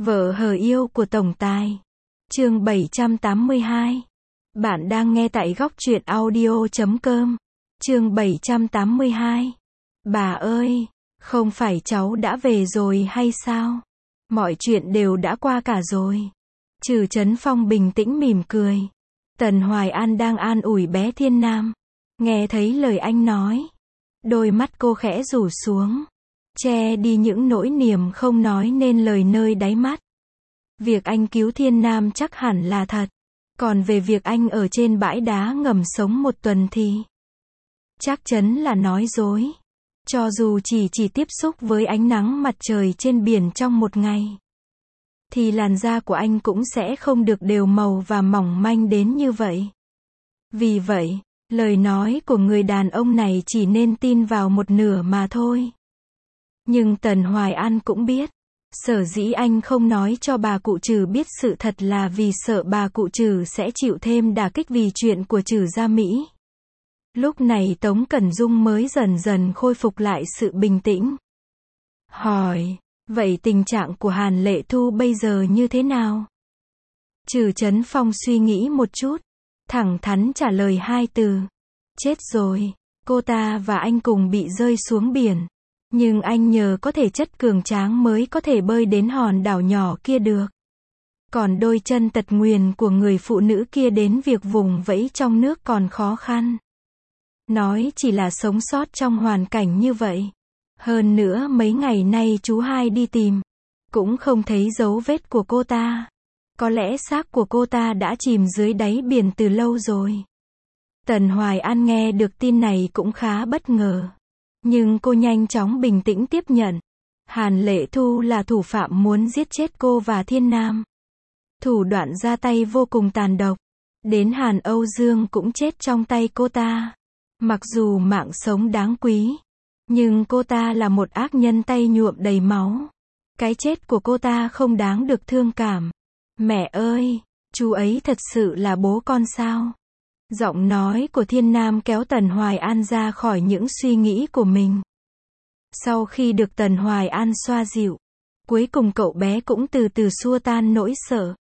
Vợ hờ yêu của tổng tài. Chương 782. Bạn đang nghe tại góc truyện audio.com. Chương 782. Bà ơi, không phải cháu đã về rồi hay sao? Mọi chuyện đều đã qua cả rồi. Trừ Trấn Phong bình tĩnh mỉm cười. Tần Hoài An đang an ủi bé Thiên Nam. Nghe thấy lời anh nói, đôi mắt cô khẽ rủ xuống, che đi những nỗi niềm không nói nên lời nơi đáy mắt. Việc anh cứu Thiên Nam chắc hẳn là thật. Còn về việc anh ở trên bãi đá ngầm sống 1 tuần thì chắc chắn là nói dối. Cho dù chỉ tiếp xúc với ánh nắng mặt trời trên biển trong 1 ngày, thì làn da của anh cũng sẽ không được đều màu và mỏng manh đến như vậy. Vì vậy, lời nói của người đàn ông này chỉ nên tin vào 1/2 mà thôi. Nhưng Tần Hoài An cũng biết, sở dĩ anh không nói cho bà cụ Trừ biết sự thật là vì sợ bà cụ Trừ sẽ chịu thêm đả kích vì chuyện của Trừ gia Mỹ. Lúc này Tống Cẩn Dung mới dần dần khôi phục lại sự bình tĩnh. Hỏi, vậy tình trạng của Hàn Lệ Thu bây giờ như thế nào? Trừ Trấn Phong suy nghĩ một chút, thẳng thắn trả lời 2 từ. Chết rồi, cô ta và anh cùng bị rơi xuống biển. Nhưng anh nhờ có thể chất cường tráng mới có thể bơi đến hòn đảo nhỏ kia được. Còn đôi chân tật nguyền của người phụ nữ kia đến việc vùng vẫy trong nước còn khó khăn. Nói chỉ là sống sót trong hoàn cảnh như vậy. Hơn nữa mấy ngày nay chú hai đi tìm, cũng không thấy dấu vết của cô ta. Có lẽ xác của cô ta đã chìm dưới đáy biển từ lâu rồi. Tần Hoài An nghe được tin này cũng khá bất ngờ. Nhưng cô nhanh chóng bình tĩnh tiếp nhận. Hàn Lệ Thu là thủ phạm muốn giết chết cô và Thiên Nam. Thủ đoạn ra tay vô cùng tàn độc. Đến Hàn Âu Dương cũng chết trong tay cô ta. Mặc dù mạng sống đáng quý, nhưng cô ta là một ác nhân tay nhuộm đầy máu. Cái chết của cô ta không đáng được thương cảm. Mẹ ơi, chú ấy thật sự là bố con sao? Giọng nói của Thiên Nam kéo Tần Hoài An ra khỏi những suy nghĩ của mình. Sau khi được Tần Hoài An xoa dịu, cuối cùng cậu bé cũng từ từ xua tan nỗi sợ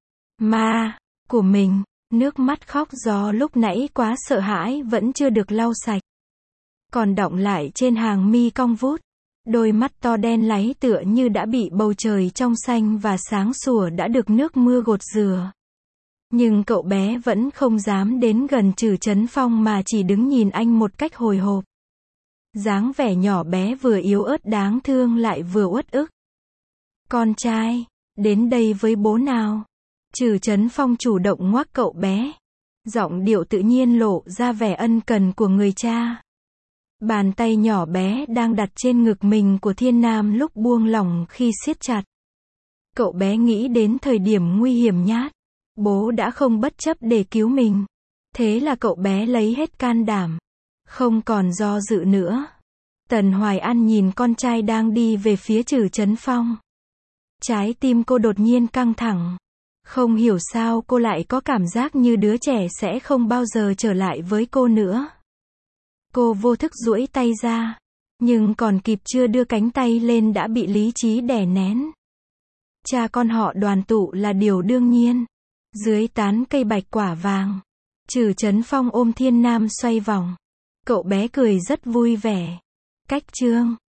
của mình. Nước mắt khóc do lúc nãy quá sợ hãi vẫn chưa được lau sạch, còn đọng lại trên hàng mi cong vút. Đôi mắt to đen láy tựa như đã bị bầu trời trong xanh và sáng sủa đã được nước mưa gột rửa. Nhưng cậu bé vẫn không dám đến gần Trừ Trấn Phong mà chỉ đứng nhìn anh một cách hồi hộp. Dáng vẻ nhỏ bé vừa yếu ớt đáng thương lại vừa uất ức. Con trai, đến đây với bố nào. Trừ Trấn Phong chủ động ngoắc cậu bé. Giọng điệu tự nhiên lộ ra vẻ ân cần của người cha. Bàn tay nhỏ bé đang đặt trên ngực mình của Thiên Nam lúc buông lỏng khi siết chặt. Cậu bé nghĩ đến thời điểm nguy hiểm nhát, bố đã không bất chấp để cứu mình. Thế là cậu bé lấy hết can đảm, không còn do dự nữa. Tần Hoài An nhìn con trai đang đi về phía Trừ Trấn Phong. Trái tim cô đột nhiên căng thẳng. Không hiểu sao cô lại có cảm giác như đứa trẻ sẽ không bao giờ trở lại với cô nữa. Cô vô thức duỗi tay ra, nhưng còn kịp chưa đưa cánh tay lên đã bị lý trí đè nén. Cha con họ đoàn tụ là điều đương nhiên. Dưới tán cây bạch quả vàng, Trừ Trấn Phong ôm Thiên Nam xoay vòng. Cậu bé cười rất vui vẻ. Cách chương